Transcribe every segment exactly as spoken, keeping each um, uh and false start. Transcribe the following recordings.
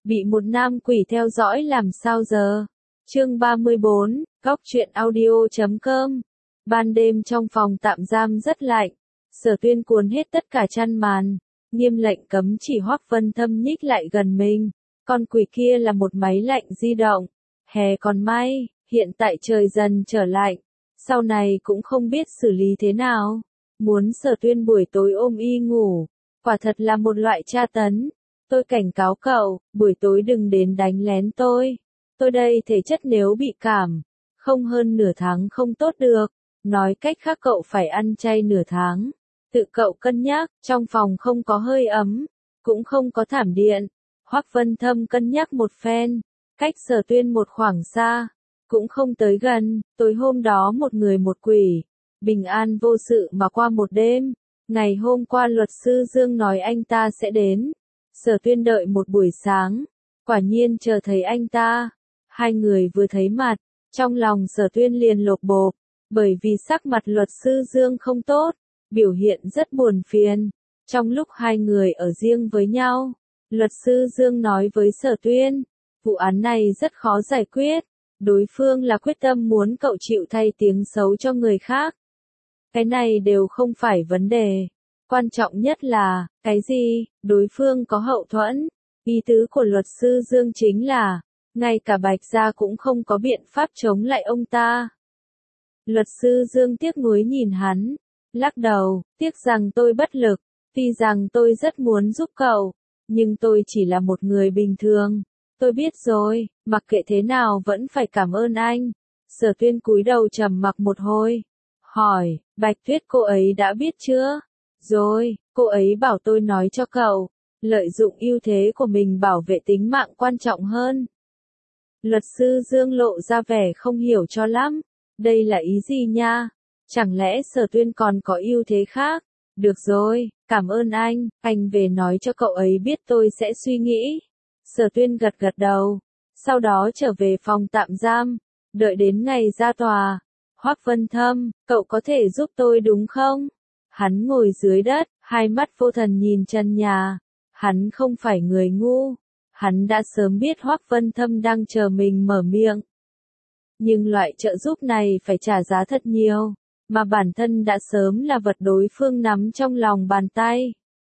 Bị một nam quỷ theo dõi làm sao giờ? Chương ba mươi bốn, góc truyện audio chấm com. Ban đêm trong phòng tạm giam rất lạnh. Sở Tuyên cuốn hết tất cả chăn màn, nghiêm lệnh cấm chỉ Hoắc Vân Thâm nhích lại gần mình. Con quỷ kia là một máy lạnh di động. Hè còn may, hiện tại trời dần trở lạnh. Sau này cũng không biết xử lý thế nào. Muốn Sở Tuyên buổi tối ôm y ngủ, quả thật là một loại tra tấn. Tôi cảnh cáo cậu, buổi tối đừng đến đánh lén tôi. Tôi đây thể chất nếu bị cảm, không hơn nửa tháng không tốt được. Nói cách khác cậu phải ăn chay nửa tháng. Tự cậu cân nhắc, trong phòng không có hơi ấm, cũng không có thảm điện. Hoắc Vân Thâm cân nhắc một phen, cách Sở Tuyên một khoảng xa, cũng không tới gần. Tối hôm đó một người một quỷ, bình an vô sự mà qua một đêm. Ngày hôm qua luật sư Dương nói anh ta sẽ đến. Sở Tuyên đợi một buổi sáng, quả nhiên chờ thấy anh ta. Hai người vừa thấy mặt, trong lòng Sở Tuyên liền lột bột, bởi vì sắc mặt luật sư Dương không tốt, biểu hiện rất buồn phiền. Trong lúc hai người ở riêng với nhau, luật sư Dương nói với Sở Tuyên, vụ án này rất khó giải quyết, đối phương là quyết tâm muốn cậu chịu thay tiếng xấu cho người khác. Cái này đều không phải vấn đề. Quan trọng nhất là, cái gì, đối phương có hậu thuẫn. Ý tứ của luật sư Dương chính là, ngay cả Bạch Gia cũng không có biện pháp chống lại ông ta. Luật sư Dương tiếc nuối nhìn hắn, lắc đầu, tiếc rằng tôi bất lực, tuy rằng tôi rất muốn giúp cậu, nhưng tôi chỉ là một người bình thường. Tôi biết rồi, mặc kệ thế nào vẫn phải cảm ơn anh. Sở Tuyên cúi đầu trầm mặc một hồi, hỏi, Bạch Tuyết cô ấy đã biết chưa? Rồi, cô ấy bảo tôi nói cho cậu, lợi dụng ưu thế của mình bảo vệ tính mạng quan trọng hơn. Luật sư Dương lộ ra vẻ không hiểu cho lắm, đây là ý gì nha? Chẳng lẽ Sở Tuyên còn có ưu thế khác? Được rồi, cảm ơn anh, anh về nói cho cậu ấy biết tôi sẽ suy nghĩ. Sở Tuyên gật gật đầu, sau đó trở về phòng tạm giam, đợi đến ngày ra tòa. Hoắc Vân Thâm, cậu có thể giúp tôi đúng không? Hắn ngồi dưới đất, hai mắt vô thần nhìn trần nhà. Hắn không phải người ngu. Hắn đã sớm biết Hoắc Vân Thâm đang chờ mình mở miệng. Nhưng loại trợ giúp này phải trả giá thật nhiều, mà bản thân đã sớm là vật đối phương nắm trong lòng bàn tay.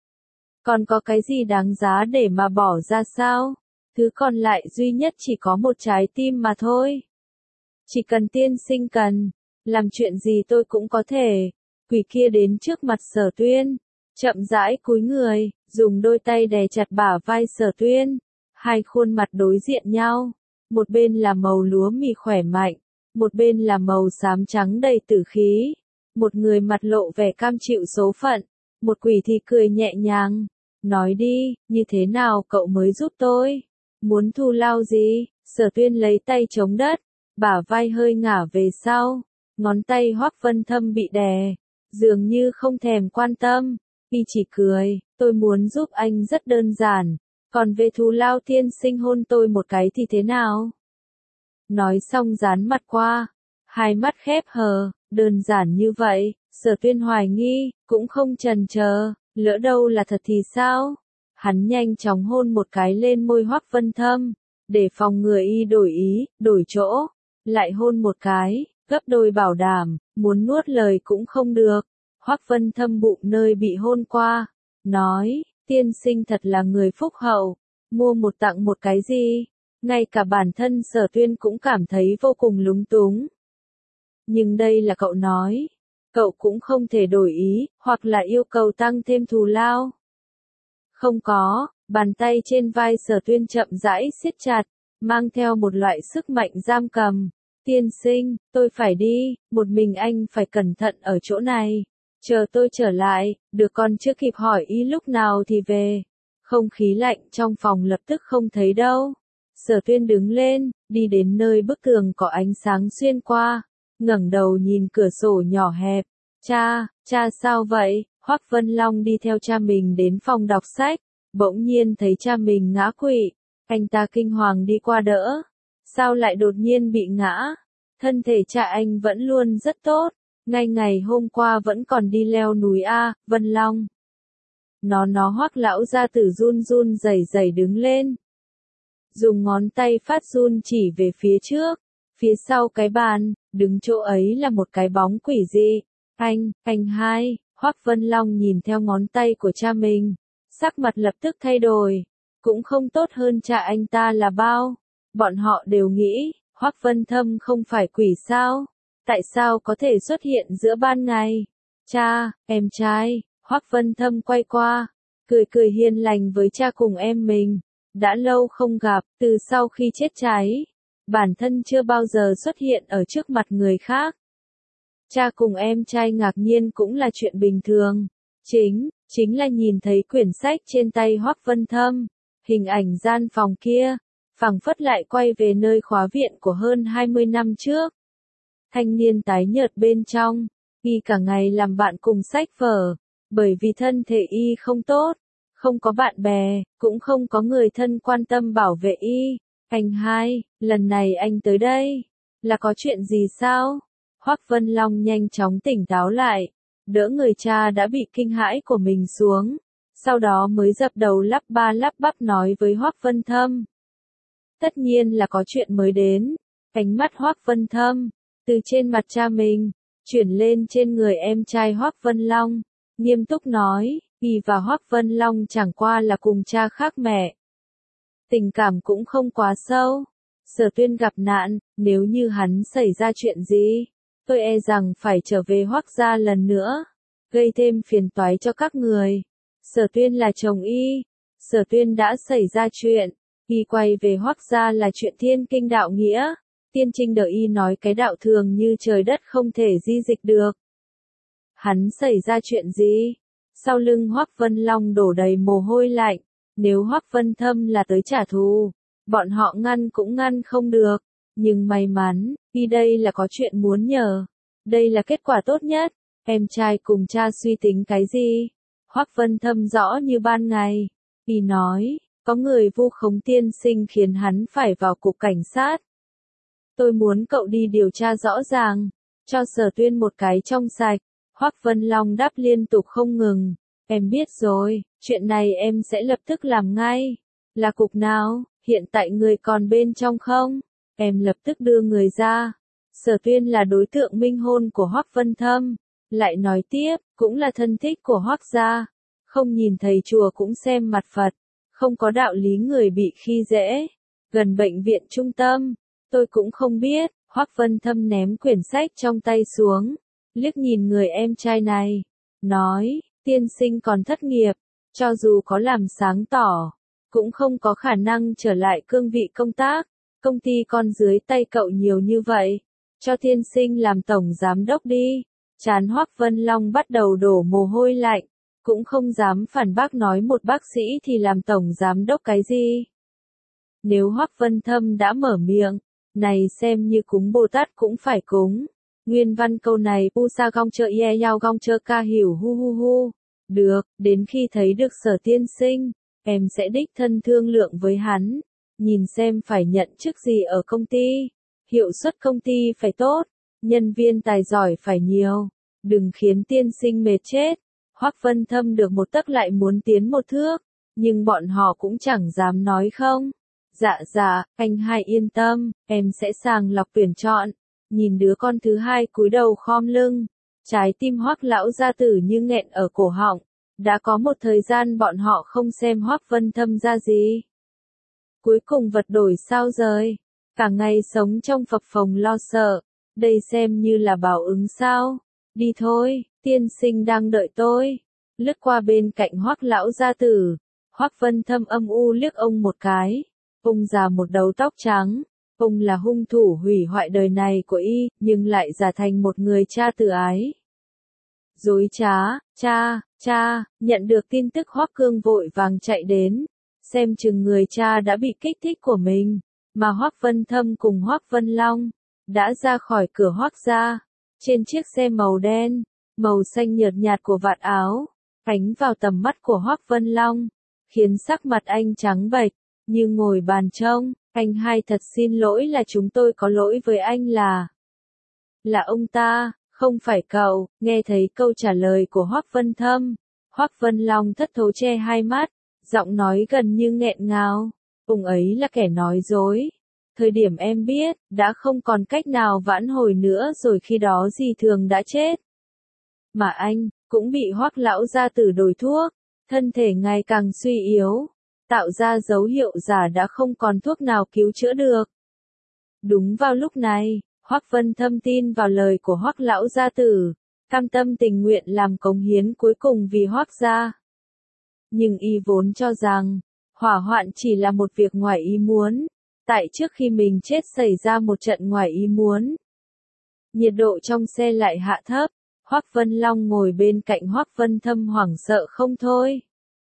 Còn có cái gì đáng giá để mà bỏ ra sao? Thứ còn lại duy nhất chỉ có một trái tim mà thôi. Chỉ cần tiên sinh cần, làm chuyện gì tôi cũng có thể. Quỷ kia đến trước mặt Sở Tuyên, chậm rãi cúi người, dùng đôi tay đè chặt bả vai Sở Tuyên. Hai khuôn mặt đối diện nhau, một bên là màu lúa mì khỏe mạnh, một bên là màu xám trắng đầy tử khí. Một người mặt lộ vẻ cam chịu số phận, một quỷ thì cười nhẹ nhàng. Nói đi, như thế nào cậu mới giúp tôi? Muốn thù lao gì? Sở Tuyên lấy tay chống đất, bả vai hơi ngả về sau, ngón tay Hoắc Vân Thâm bị đè, dường như không thèm quan tâm, y chỉ cười, tôi muốn giúp anh rất đơn giản, còn về thù lao tiên sinh hôn tôi một cái thì thế nào? Nói xong dán mặt qua, hai mắt khép hờ, đơn giản như vậy. Sở Tuyên hoài nghi, cũng không chần chờ, lỡ đâu là thật thì sao? Hắn nhanh chóng hôn một cái lên môi Hoắc Vân Thâm, để phòng ngừa y đổi ý, đổi chỗ, lại hôn một cái, gấp đôi bảo đảm, muốn nuốt lời cũng không được. Hoắc Vân Thâm bụng nơi bị hôn qua, nói, tiên sinh thật là người phúc hậu, mua một tặng một cái gì? Ngay cả bản thân Sở Tuyên cũng cảm thấy vô cùng lúng túng. Nhưng đây là cậu nói, cậu cũng không thể đổi ý, hoặc là yêu cầu tăng thêm thù lao. Không có, bàn tay trên vai Sở Tuyên chậm rãi siết chặt, mang theo một loại sức mạnh giam cầm. Tiên sinh, tôi phải đi, một mình anh phải cẩn thận ở chỗ này. Chờ tôi trở lại, được còn chưa kịp hỏi ý lúc nào thì về. Không khí lạnh trong phòng lập tức không thấy đâu. Sở Tuyên đứng lên, đi đến nơi bức tường có ánh sáng xuyên qua, ngẩng đầu nhìn cửa sổ nhỏ hẹp. Cha, cha sao vậy? Hoắc Vân Long đi theo cha mình đến phòng đọc sách, bỗng nhiên thấy cha mình ngã quỵ, anh ta kinh hoàng đi qua đỡ. Sao lại đột nhiên bị ngã? Thân thể cha anh vẫn luôn rất tốt, ngay ngày hôm qua vẫn còn đi leo núi A, Vân Long. Nó nó Hoắc lão gia tử run run rẩy rẩy đứng lên. dùng ngón tay phát run chỉ về phía trước, phía sau cái bàn, đứng chỗ ấy là một cái bóng quỷ dị. Anh, anh hai, Hoắc Vân Long nhìn theo ngón tay của cha mình, sắc mặt lập tức thay đổi, cũng không tốt hơn cha anh ta là bao. Bọn họ đều nghĩ, Hoắc Vân Thâm không phải quỷ sao? Tại sao có thể xuất hiện giữa ban ngày? Cha, em trai, Hoắc Vân Thâm quay qua, cười cười hiền lành với cha cùng em mình. Đã lâu không gặp, từ sau khi chết cháy, bản thân chưa bao giờ xuất hiện ở trước mặt người khác. Cha cùng em trai ngạc nhiên cũng là chuyện bình thường. Chính, chính là nhìn thấy quyển sách trên tay Hoắc Vân Thâm, hình ảnh gian phòng kia, phảng phất lại quay về nơi khóa viện của hơn hai mươi năm trước. Thanh niên tái nhợt bên trong, y cả ngày làm bạn cùng sách vở, bởi vì thân thể y không tốt, không có bạn bè, cũng không có người thân quan tâm bảo vệ y. Anh hai, lần này anh tới đây, là có chuyện gì sao? Hoắc Vân Long nhanh chóng tỉnh táo lại, đỡ người cha đã bị kinh hãi của mình xuống, sau đó mới dập đầu lắp ba lắp bắp nói với Hoắc Vân Thâm. Tất nhiên là có chuyện mới đến. Ánh mắt Hoắc Vân Thâm, từ trên mặt cha mình, chuyển lên trên người em trai Hoắc Vân Long, nghiêm túc nói, y và Hoắc Vân Long chẳng qua là cùng cha khác mẹ. Tình cảm cũng không quá sâu. Sở Tuyên gặp nạn, nếu như hắn xảy ra chuyện gì, tôi e rằng phải trở về Hoắc gia lần nữa, gây thêm phiền toái cho các người. Sở Tuyên là chồng y, Sở Tuyên đã xảy ra chuyện, y quay về Hoắc gia là chuyện thiên kinh đạo nghĩa. Tiên Trinh đợi y nói cái đạo thường như trời đất không thể di dịch được. Hắn xảy ra chuyện gì? Sau lưng Hoắc Vân Long đổ đầy mồ hôi lạnh, nếu Hoắc Vân Thâm là tới trả thù, bọn họ ngăn cũng ngăn không được, nhưng may mắn, y đây là có chuyện muốn nhờ. Đây là kết quả tốt nhất. Em trai cùng cha suy tính cái gì? Hoắc Vân Thâm rõ như ban ngày. Y nói, có người vu khống tiên sinh khiến hắn phải vào cục cảnh sát. Tôi muốn cậu đi điều tra rõ ràng, cho Sở Tuyên một cái trong sạch. Hoắc Vân Long đáp liên tục không ngừng. Em biết rồi, chuyện này em sẽ lập tức làm ngay. Là cục nào, hiện tại người còn bên trong không? Em lập tức đưa người ra. Sở Tuyên là đối tượng minh hôn của Hoắc Vân Thâm. Lại nói tiếp, cũng là thân thích của Hoắc gia. Không nhìn thầy chùa cũng xem mặt Phật. Không có đạo lý người bị khi dễ. Gần bệnh viện trung tâm. Tôi cũng không biết. Hoắc Vân Thâm ném quyển sách trong tay xuống, liếc nhìn người em trai này, nói, tiên sinh còn thất nghiệp, cho dù có làm sáng tỏ, cũng không có khả năng trở lại cương vị công tác. Công ty con dưới tay cậu nhiều như vậy, cho tiên sinh làm tổng giám đốc đi. Trán Hoắc Vân Long bắt đầu đổ mồ hôi lạnh, cũng không dám phản bác nói một bác sĩ thì làm tổng giám đốc cái gì. Nếu Hoắc Vân Thâm đã mở miệng, này xem như cúng Bồ Tát cũng phải cúng. Nguyên văn câu này pu sa gong chơ ye yao gong chơ ca hiểu hu hu hu. Được, đến khi thấy được Sở tiên sinh, em sẽ đích thân thương lượng với hắn, nhìn xem phải nhận chức gì ở công ty. Hiệu suất công ty phải tốt, nhân viên tài giỏi phải nhiều, đừng khiến tiên sinh mệt chết. Hoắc Vân Thâm được một tấc lại muốn tiến một thước, nhưng bọn họ cũng chẳng dám nói không. Dạ dạ, anh hai yên tâm, em sẽ sàng lọc tuyển chọn. Nhìn đứa con thứ hai cúi đầu khom lưng, trái tim Hoắc lão gia tử như nghẹn ở cổ họng. Đã có một thời gian bọn họ không xem Hoắc Vân Thâm ra gì. Cuối cùng vật đổi sao rời, cả ngày sống trong phập phồng lo sợ, đây xem như là báo ứng sao. Đi thôi, tiên sinh đang đợi tôi. Lướt qua bên cạnh Hoắc lão gia tử, Hoắc Vân Thâm âm u liếc ông một cái. Ông già một đầu tóc trắng, ông là hung thủ hủy hoại đời này của y, nhưng lại giả thành một người cha từ ái. Dối trá, cha, cha, nhận được tin tức Hoắc Cương vội vàng chạy đến, xem chừng người cha đã bị kích thích của mình, mà Hoắc Vân Thâm cùng Hoắc Vân Long đã ra khỏi cửa Hoắc gia, trên chiếc xe màu đen, màu xanh nhợt nhạt của vạt áo, ánh vào tầm mắt của Hoắc Vân Long, khiến sắc mặt anh trắng bệch, như ngồi bàn trông. Anh hai thật xin lỗi, là chúng tôi có lỗi với anh, là là ông ta, không phải cậu. Nghe thấy câu trả lời của Hoắc Vân Thâm, Hoắc Vân Long thất thố che hai mắt, giọng nói gần như nghẹn ngào. ông ấy là kẻ nói dối. Thời điểm em biết, đã không còn cách nào vãn hồi nữa rồi, khi đó dì Thường đã chết. Mà anh, cũng bị Hoắc lão gia tử đổi thuốc, thân thể ngày càng suy yếu, tạo ra dấu hiệu giả đã không còn thuốc nào cứu chữa được. Đúng vào lúc này, Hoắc Vân Thâm tin vào lời của Hoắc lão gia tử, cam tâm tình nguyện làm cống hiến cuối cùng vì Hoắc gia. Nhưng y vốn cho rằng, hỏa hoạn chỉ là một việc ngoài ý muốn, tại trước khi mình chết xảy ra một trận ngoài ý muốn. Nhiệt độ trong xe lại hạ thấp, Hoắc Vân Long ngồi bên cạnh Hoắc Vân Thâm hoảng sợ không thôi.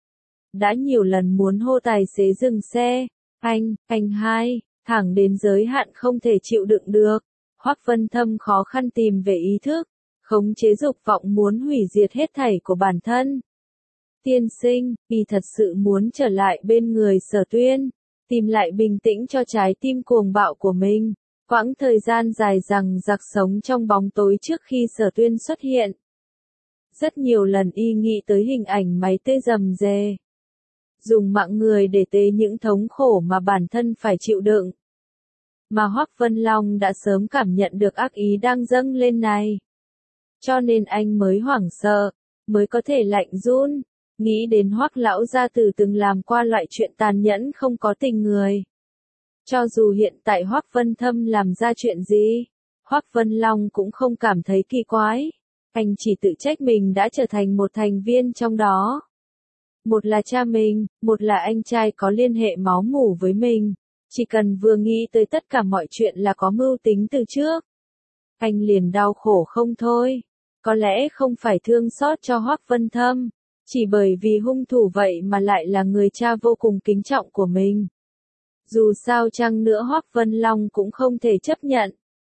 Đã nhiều lần muốn hô tài xế dừng xe, anh, anh hai, thẳng đến giới hạn không thể chịu đựng được. Hoắc Vân Thâm khó khăn tìm về ý thức, khống chế dục vọng muốn hủy diệt hết thảy của bản thân. Tiên sinh, y thật sự muốn trở lại bên người Sở Tuyên, tìm lại bình tĩnh cho trái tim cuồng bạo của mình. Quãng thời gian dài rằng giặc sống trong bóng tối trước khi Sở Tuyên xuất hiện. Rất nhiều lần y nghĩ tới hình ảnh máy tê rầm rề. Dùng mạng người để tê những thống khổ mà bản thân phải chịu đựng. Mà Hoắc Vân Long đã sớm cảm nhận được ác ý đang dâng lên này. Cho nên anh mới hoảng sợ, mới có thể lạnh run, nghĩ đến Hoắc lão gia tử từng làm qua loại chuyện tàn nhẫn không có tình người. Cho dù hiện tại Hoắc Vân Thâm làm ra chuyện gì, Hoắc Vân Long cũng không cảm thấy kỳ quái. Anh chỉ tự trách mình đã trở thành một thành viên trong đó. Một là cha mình, một là anh trai có liên hệ máu mủ với mình. Chỉ cần vừa nghĩ tới tất cả mọi chuyện là có mưu tính từ trước. Anh liền đau khổ không thôi. Có lẽ không phải thương xót cho Hoắc Vân Thâm, chỉ bởi vì hung thủ vậy mà lại là người cha vô cùng kính trọng của mình. Dù sao chăng nữa Hoắc Vân Long cũng không thể chấp nhận.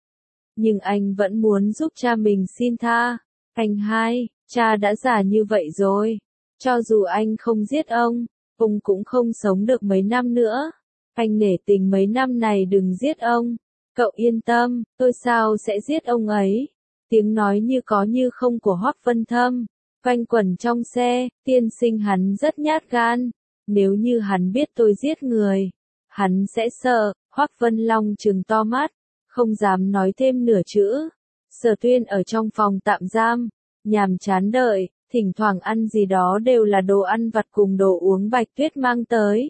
Nhưng anh vẫn muốn giúp cha mình xin tha. Anh hai, cha đã già như vậy rồi. Cho dù anh không giết ông, ông cũng không sống được mấy năm nữa. Anh nể tình mấy năm này đừng giết ông. Cậu yên tâm, tôi sao sẽ giết ông ấy. Tiếng nói như có như không của Hoắc Vân Thâm quanh quẩn trong xe. Tiên sinh hắn rất nhát gan. Nếu như hắn biết tôi giết người, hắn sẽ sợ. Hoắc Vân Long trừng to mắt, không dám nói thêm nửa chữ. Sở Tuyên ở trong phòng tạm giam, nhàm chán đợi, thỉnh thoảng ăn gì đó đều là đồ ăn vặt cùng đồ uống Bạch Tuyết mang tới.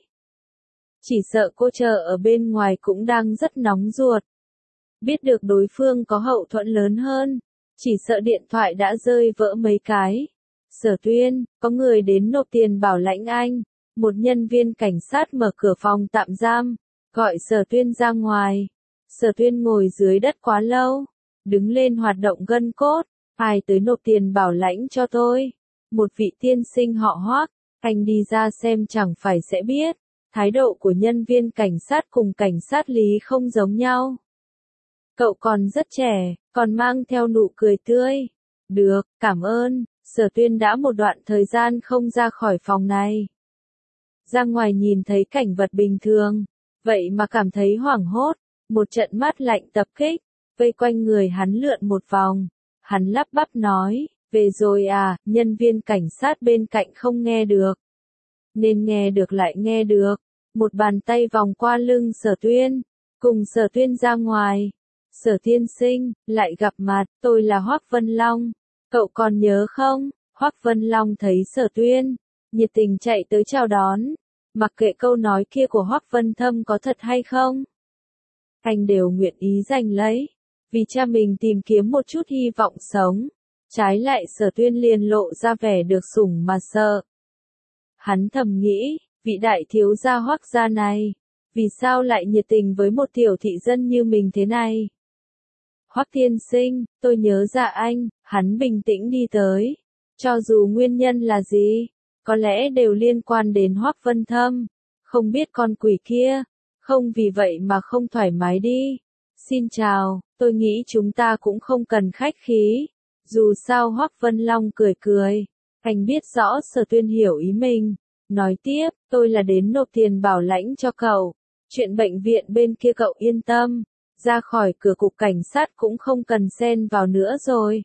Chỉ sợ cô chờ ở bên ngoài cũng đang rất nóng ruột. Biết được đối phương có hậu thuẫn lớn hơn, chỉ sợ điện thoại đã rơi vỡ mấy cái. Sở Tuyên, có người đến nộp tiền bảo lãnh anh. Một nhân viên cảnh sát mở cửa phòng tạm giam, gọi Sở Tuyên ra ngoài. Sở Tuyên ngồi dưới đất quá lâu, đứng lên hoạt động gân cốt. Ai tới nộp tiền bảo lãnh cho tôi? Một vị tiên sinh họ Hoắc, anh đi ra xem chẳng phải sẽ biết. Thái độ của nhân viên cảnh sát cùng cảnh sát Lý không giống nhau. Cậu còn rất trẻ, còn mang theo nụ cười tươi. Được, cảm ơn. Sở Tuyên đã một đoạn thời gian không ra khỏi phòng này. Ra ngoài nhìn thấy cảnh vật bình thường, vậy mà cảm thấy hoảng hốt. Một trận mát lạnh tập kích, vây quanh người hắn lượn một vòng. Hắn lắp bắp nói, về rồi à, nhân viên cảnh sát bên cạnh không nghe được. Nên nghe được lại nghe được. Một bàn tay vòng qua lưng Sở Tuyên, cùng Sở Tuyên ra ngoài. Sở tiên sinh, lại gặp mặt, tôi là Hoắc Vân Long. Cậu còn nhớ không? Hoắc Vân Long thấy Sở Tuyên, nhiệt tình chạy tới chào đón. Mặc kệ câu nói kia của Hoắc Vân Thâm có thật hay không, anh đều nguyện ý giành lấy. Vì cha mình tìm kiếm một chút hy vọng sống. Trái lại Sở Tuyên liền lộ ra vẻ được sủng mà sợ. Hắn thầm nghĩ, vị đại thiếu gia Hoắc gia này, vì sao lại nhiệt tình với một tiểu thị dân như mình thế này? Hoắc tiên sinh, tôi nhớ ra anh. Hắn bình tĩnh đi tới. Cho dù nguyên nhân là gì, có lẽ đều liên quan đến Hoắc Vân Thâm. Không biết con quỷ kia, không vì vậy mà không thoải mái đi. Xin chào, tôi nghĩ chúng ta cũng không cần khách khí. Dù sao Hoắc Vân Long cười cười. Anh biết rõ Sở Tuyên hiểu ý mình. Nói tiếp, tôi là đến nộp tiền bảo lãnh cho cậu. Chuyện bệnh viện bên kia cậu yên tâm. Ra khỏi cửa cục cảnh sát cũng không cần xen vào nữa rồi.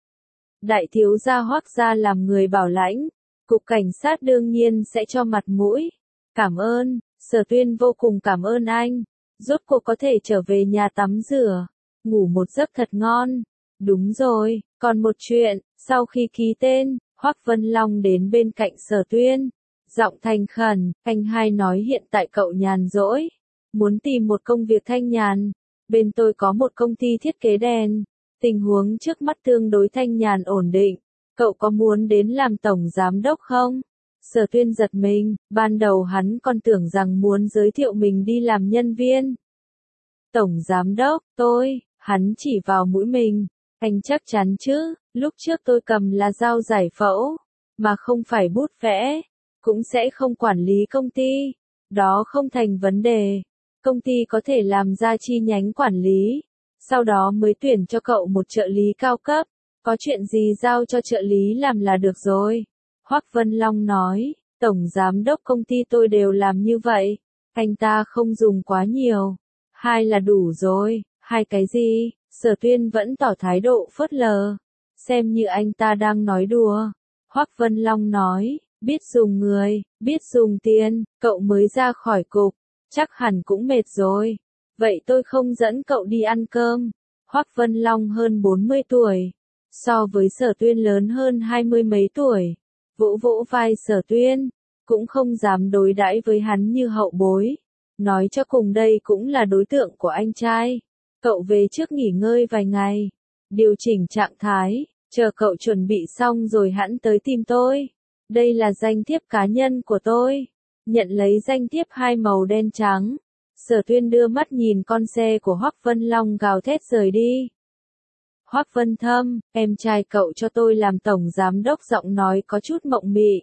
Đại thiếu gia Hoắc gia làm người bảo lãnh. Cục cảnh sát đương nhiên sẽ cho mặt mũi. Cảm ơn. Sở Tuyên vô cùng cảm ơn anh. Rốt cuộc có thể trở về nhà tắm rửa, ngủ một giấc thật ngon. Đúng rồi, còn một chuyện, sau khi ký tên, Hoắc Vân Long đến bên cạnh Sở Tuyên. Giọng thành khẩn, anh hai nói hiện tại cậu nhàn rỗi, muốn tìm một công việc thanh nhàn. Bên tôi có một công ty thiết kế đèn, tình huống trước mắt tương đối thanh nhàn ổn định. Cậu có muốn đến làm tổng giám đốc không? Sở Tuyên giật mình, ban đầu hắn còn tưởng rằng muốn giới thiệu mình đi làm nhân viên. Tổng giám đốc, tôi, hắn chỉ vào mũi mình. Anh chắc chắn chứ, lúc trước tôi cầm là dao giải phẫu, mà không phải bút vẽ, cũng sẽ không quản lý công ty. Đó không thành vấn đề. Công ty có thể làm ra chi nhánh quản lý, sau đó mới tuyển cho cậu một trợ lý cao cấp. Có chuyện gì giao cho trợ lý làm là được rồi. Hoắc Vân Long nói, tổng giám đốc công ty tôi đều làm như vậy. Anh ta không dùng quá nhiều. Hai là đủ rồi. Hai cái gì? Sở Tuyên vẫn tỏ thái độ phớt lờ. Xem như anh ta đang nói đùa. Hoắc Vân Long nói, biết dùng người, biết dùng tiền, cậu mới ra khỏi cục. Chắc hẳn cũng mệt rồi. Vậy tôi không dẫn cậu đi ăn cơm. Hoắc Vân Long hơn bốn mươi tuổi. So với Sở Tuyên lớn hơn hai mươi mấy tuổi. Vỗ vỗ vai Sở Tuyên. Cũng không dám đối đãi với hắn như hậu bối. Nói cho cùng đây cũng là đối tượng của anh trai. Cậu về trước nghỉ ngơi vài ngày. Điều chỉnh trạng thái. Chờ cậu chuẩn bị xong rồi hẵng tới tìm tôi. Đây là danh thiếp cá nhân của tôi. Nhận lấy danh thiếp hai màu đen trắng. Sở Tuyên đưa mắt nhìn con xe của Hoắc Vân Long gào thét rời đi. Hoắc Vân Thâm, em trai cậu cho tôi làm tổng giám đốc, giọng nói có chút mộng mị.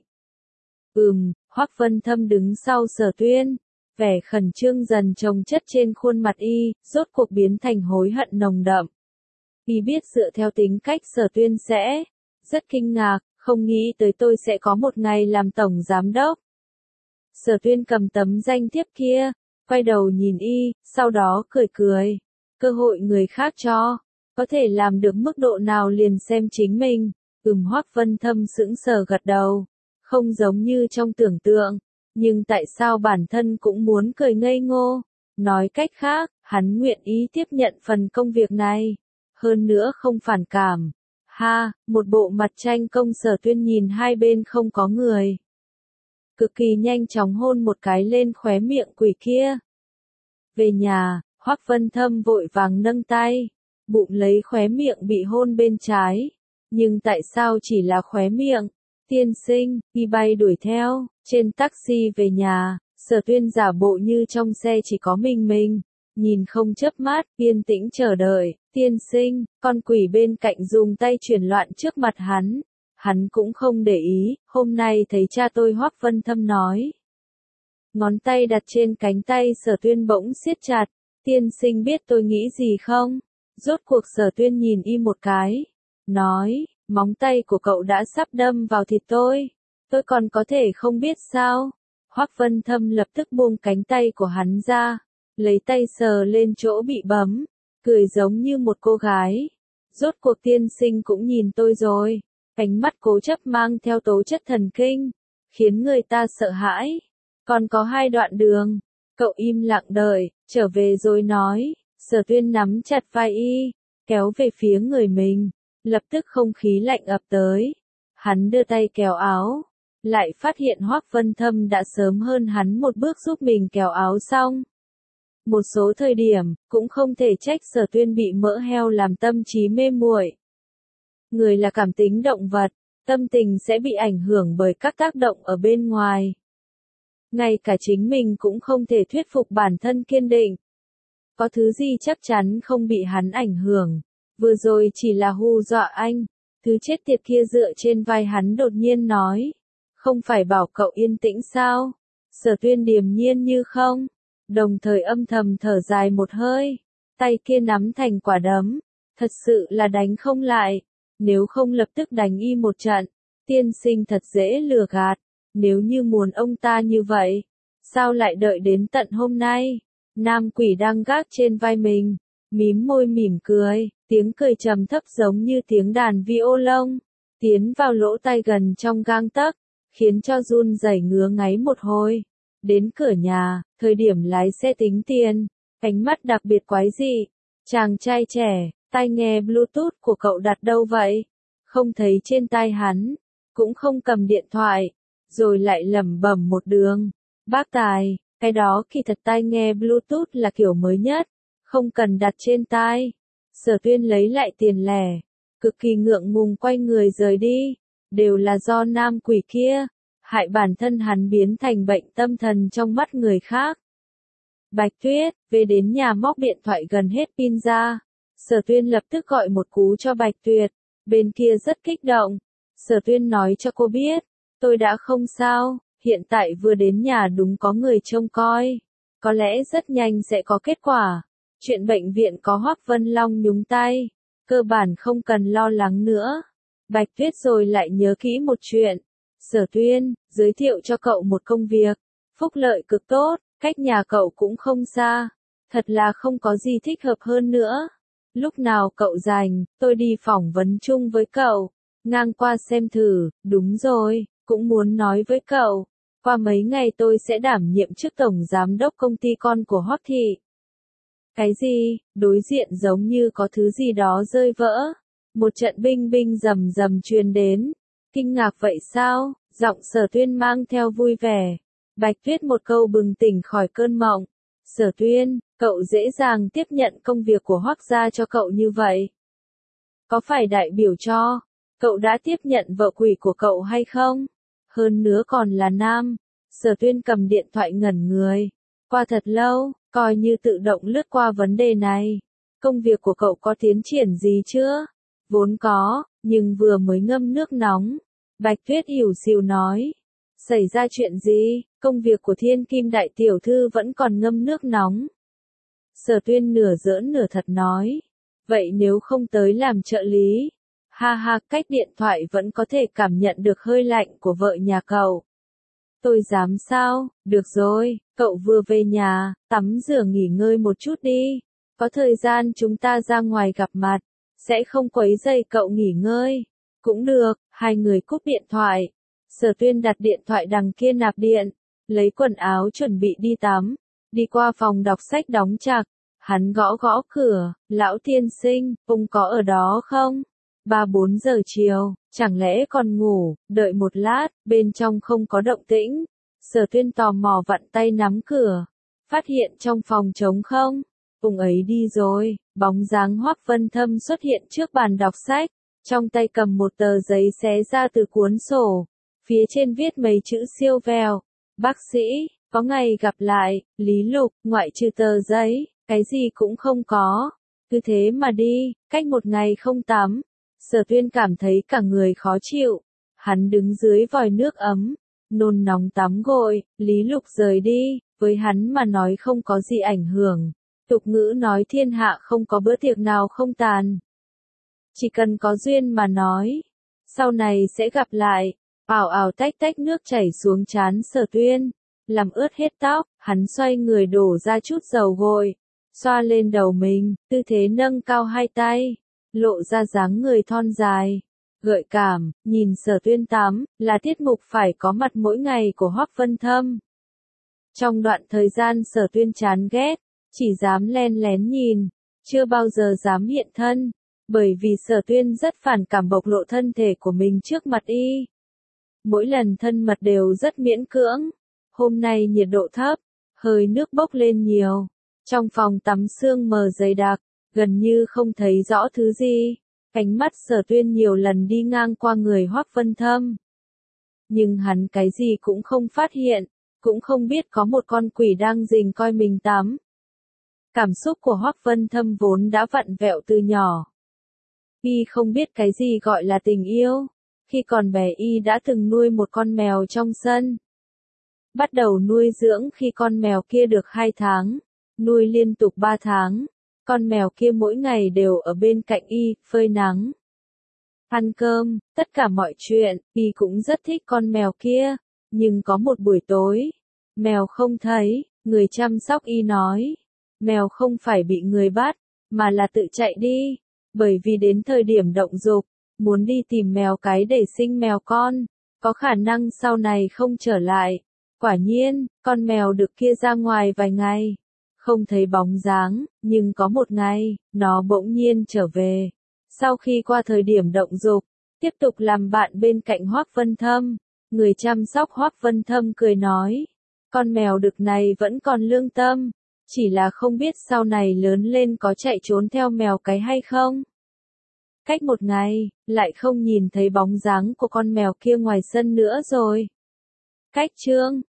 Ừm, Hoắc Vân Thâm đứng sau Sở Tuyên. Vẻ khẩn trương dần chồng chất trên khuôn mặt y, rốt cuộc biến thành hối hận nồng đậm. Y biết dựa theo tính cách Sở Tuyên sẽ rất kinh ngạc, không nghĩ tới tôi sẽ có một ngày làm tổng giám đốc. Sở Tuyên cầm tấm danh thiếp kia, quay đầu nhìn y, sau đó cười cười. Cơ hội người khác cho, có thể làm được mức độ nào liền xem chính mình. Ừm, Hoắc Vân Thâm sững sờ gật đầu. Không giống như trong tưởng tượng, nhưng tại sao bản thân cũng muốn cười ngây ngô. Nói cách khác, hắn nguyện ý tiếp nhận phần công việc này. Hơn nữa không phản cảm. Ha, một bộ mặt tranh công. Sở Tuyên nhìn hai bên không có người. Cực kỳ nhanh chóng hôn một cái lên khóe miệng quỷ kia. Về nhà, Hoắc Vân Thâm vội vàng nâng tay, bụng lấy khóe miệng bị hôn bên trái. Nhưng tại sao chỉ là khóe miệng? Tiên sinh, y bay đuổi theo. Trên taxi về nhà, Sở Tuyên giả bộ như trong xe chỉ có mình mình. Nhìn không chớp mắt, yên tĩnh chờ đợi. Tiên sinh, con quỷ bên cạnh dùng tay chuyển loạn trước mặt hắn. Hắn cũng không để ý, hôm nay thấy cha tôi. Hoắc Vân Thâm nói. Ngón tay đặt trên cánh tay Sở Tuyên bỗng siết chặt. Tiên sinh biết tôi nghĩ gì không? Rốt cuộc Sở Tuyên nhìn y một cái. Nói, móng tay của cậu đã sắp đâm vào thịt tôi. Tôi còn có thể không biết sao? Hoắc Vân Thâm lập tức buông cánh tay của hắn ra. Lấy tay sờ lên chỗ bị bấm. Cười giống như một cô gái. Rốt cuộc tiên sinh cũng nhìn tôi rồi. Ánh mắt cố chấp mang theo tố chất thần kinh. Khiến người ta sợ hãi. Còn có hai đoạn đường. Cậu im lặng đợi, trở về rồi nói. Sở Tuyên nắm chặt vai y, kéo về phía người mình. Lập tức không khí lạnh ập tới. Hắn đưa tay kéo áo. Lại phát hiện Hoắc Vân Thâm đã sớm hơn hắn một bước giúp mình kéo áo xong. Một số thời điểm, cũng không thể trách Sở Tuyên bị mỡ heo làm tâm trí mê muội. Người là cảm tính động vật, tâm tình sẽ bị ảnh hưởng bởi các tác động ở bên ngoài. Ngay cả chính mình cũng không thể thuyết phục bản thân kiên định. Có thứ gì chắc chắn không bị hắn ảnh hưởng. Vừa rồi chỉ là hù dọa anh. Thứ chết tiệt kia dựa trên vai hắn đột nhiên nói. Không phải bảo cậu yên tĩnh sao? Sở Tuyên điềm nhiên như không. Đồng thời âm thầm thở dài một hơi. Tay kia nắm thành quả đấm. Thật sự là đánh không lại. Nếu không lập tức đánh y một trận. Tiên sinh thật dễ lừa gạt. Nếu như muốn ông ta như vậy, sao lại đợi đến tận hôm nay? Nam quỷ đang gác trên vai mình, mím môi mỉm cười, tiếng cười trầm thấp giống như tiếng đàn violon, tiến vào lỗ tai gần trong gang tấc, khiến cho run rẩy ngứa ngáy một hồi. Đến cửa nhà, thời điểm lái xe tính tiền, ánh mắt đặc biệt quái dị. Chàng trai trẻ, tai nghe Bluetooth của cậu đặt đâu vậy? Không thấy trên tai hắn, cũng không cầm điện thoại, rồi lại lẩm bẩm một đường. Bác Tài, cái đó kỳ thật tai nghe Bluetooth là kiểu mới nhất, không cần đặt trên tai. Sở Tuyên lấy lại tiền lẻ, cực kỳ ngượng ngùng quay người rời đi, đều là do nam quỷ kia, hại bản thân hắn biến thành bệnh tâm thần trong mắt người khác. Bạch Tuyết, về đến nhà móc điện thoại gần hết pin ra. Sở Tuyên lập tức gọi một cú cho Bạch Tuyết, bên kia rất kích động. Sở Tuyên nói cho cô biết, tôi đã không sao, hiện tại vừa đến nhà đúng có người trông coi. Có lẽ rất nhanh sẽ có kết quả. Chuyện bệnh viện có Hoắc Vân Long nhúng tay, cơ bản không cần lo lắng nữa. Bạch Tuyết rồi lại nhớ kỹ một chuyện. Sở Tuyên, giới thiệu cho cậu một công việc, phúc lợi cực tốt, cách nhà cậu cũng không xa. Thật là không có gì thích hợp hơn nữa. Lúc nào cậu rảnh, tôi đi phỏng vấn chung với cậu. Ngang qua xem thử, đúng rồi, cũng muốn nói với cậu. Qua mấy ngày tôi sẽ đảm nhiệm chức tổng giám đốc công ty con của Hoắc Thị. Cái gì? Đối diện giống như có thứ gì đó rơi vỡ. Một trận binh binh rầm rầm truyền đến. Kinh ngạc vậy sao? Giọng Sở Tuyên mang theo vui vẻ. Bạch Tuyết một câu bừng tỉnh khỏi cơn mộng. Sở Tuyên, cậu dễ dàng tiếp nhận công việc của Hoắc gia cho cậu như vậy. Có phải đại biểu cho, cậu đã tiếp nhận vợ quỷ của cậu hay không? Hơn nữa còn là nam. Sở Tuyên cầm điện thoại ngẩn người. Qua thật lâu, coi như tự động lướt qua vấn đề này. Công việc của cậu có tiến triển gì chưa? Vốn có, nhưng vừa mới ngâm nước nóng. Bạch Tuyết hiểu xìu nói. Xảy ra chuyện gì? Công việc của Thiên Kim đại tiểu thư vẫn còn ngâm nước nóng. Sở Tuyên nửa giỡn nửa thật nói. Vậy nếu không tới làm trợ lý? Ha ha, cách điện thoại vẫn có thể cảm nhận được hơi lạnh của vợ nhà cậu. Tôi dám sao? Được rồi, cậu vừa về nhà, tắm rửa nghỉ ngơi một chút đi. Có thời gian chúng ta ra ngoài gặp mặt, sẽ không quấy rầy cậu nghỉ ngơi. Cũng được, hai người cúp điện thoại. Sở Tuyên đặt điện thoại đằng kia nạp điện, lấy quần áo chuẩn bị đi tắm, đi qua phòng đọc sách đóng chặt. Hắn gõ gõ cửa, lão tiên sinh, ông có ở đó không? Ba bốn giờ chiều, chẳng lẽ còn ngủ, đợi một lát, bên trong không có động tĩnh. Sở Tuyên tò mò vặn tay nắm cửa, phát hiện trong phòng trống không. Ông ấy đi rồi, bóng dáng Hoắc Vân Thâm xuất hiện trước bàn đọc sách, trong tay cầm một tờ giấy xé ra từ cuốn sổ, phía trên viết mấy chữ siêu vẹo. Bác sĩ, có ngày gặp lại, Lý Lục, ngoại trừ tờ giấy, cái gì cũng không có. Cứ thế mà đi, cách một ngày không tắm. Sở Tuyên cảm thấy cả người khó chịu. Hắn đứng dưới vòi nước ấm, nôn nóng tắm gội. Lý Lục rời đi, với hắn mà nói không có gì ảnh hưởng. Tục ngữ nói thiên hạ không có bữa tiệc nào không tàn. Chỉ cần có duyên mà nói, sau này sẽ gặp lại. Ảo ảo tách tách nước chảy xuống trán Sở Tuyên, làm ướt hết tóc. Hắn xoay người đổ ra chút dầu gội, xoa lên đầu mình, tư thế nâng cao hai tay, lộ ra dáng người thon dài, gợi cảm. Nhìn Sở Tuyên tắm, là tiết mục phải có mặt mỗi ngày của Hoắc Vân Thâm. Trong đoạn thời gian Sở Tuyên chán ghét, chỉ dám len lén nhìn, chưa bao giờ dám hiện thân, bởi vì Sở Tuyên rất phản cảm bộc lộ thân thể của mình trước mặt y. Mỗi lần thân mật đều rất miễn cưỡng. Hôm nay nhiệt độ thấp, hơi nước bốc lên nhiều. Trong phòng tắm sương mờ dày đặc, gần như không thấy rõ thứ gì. Ánh mắt Sở Tuyên nhiều lần đi ngang qua người Hoắc Vân Thâm. Nhưng hắn cái gì cũng không phát hiện, cũng không biết có một con quỷ đang rình coi mình tắm. Cảm xúc của Hoắc Vân Thâm vốn đã vặn vẹo từ nhỏ. Y không biết cái gì gọi là tình yêu. Khi còn bé y đã từng nuôi một con mèo trong sân. Bắt đầu nuôi dưỡng khi con mèo kia được hai tháng, nuôi liên tục ba tháng. Con mèo kia mỗi ngày đều ở bên cạnh y, phơi nắng, ăn cơm, tất cả mọi chuyện. Y cũng rất thích con mèo kia. Nhưng có một buổi tối, mèo không thấy. Người chăm sóc y nói, mèo không phải bị người bắt, mà là tự chạy đi. Bởi vì đến thời điểm động dục, muốn đi tìm mèo cái để sinh mèo con, có khả năng sau này không trở lại. Quả nhiên, con mèo đực kia ra ngoài vài ngày, không thấy bóng dáng, nhưng có một ngày, nó bỗng nhiên trở về. Sau khi qua thời điểm động dục, tiếp tục làm bạn bên cạnh Hoắc Vân Thâm, người chăm sóc Hoắc Vân Thâm cười nói, con mèo đực này vẫn còn lương tâm, chỉ là không biết sau này lớn lên có chạy trốn theo mèo cái hay không. Cách một ngày, lại không nhìn thấy bóng dáng của con mèo kia ngoài sân nữa rồi. Cách chương